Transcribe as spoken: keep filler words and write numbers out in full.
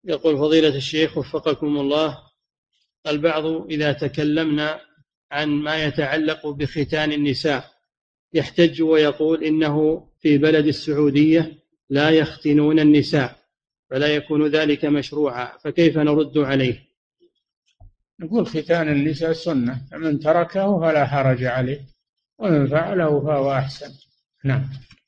يقول فضيلة الشيخ وفقكم الله، البعض إذا تكلمنا عن ما يتعلق بختان النساء يحتج ويقول إنه في بلد السعودية لا يختنون النساء فلا يكون ذلك مشروعا، فكيف نرد عليه؟ نقول ختان النساء سنة، فمن تركه فلا حرج عليه، ومن فعله فهو أحسن. نعم.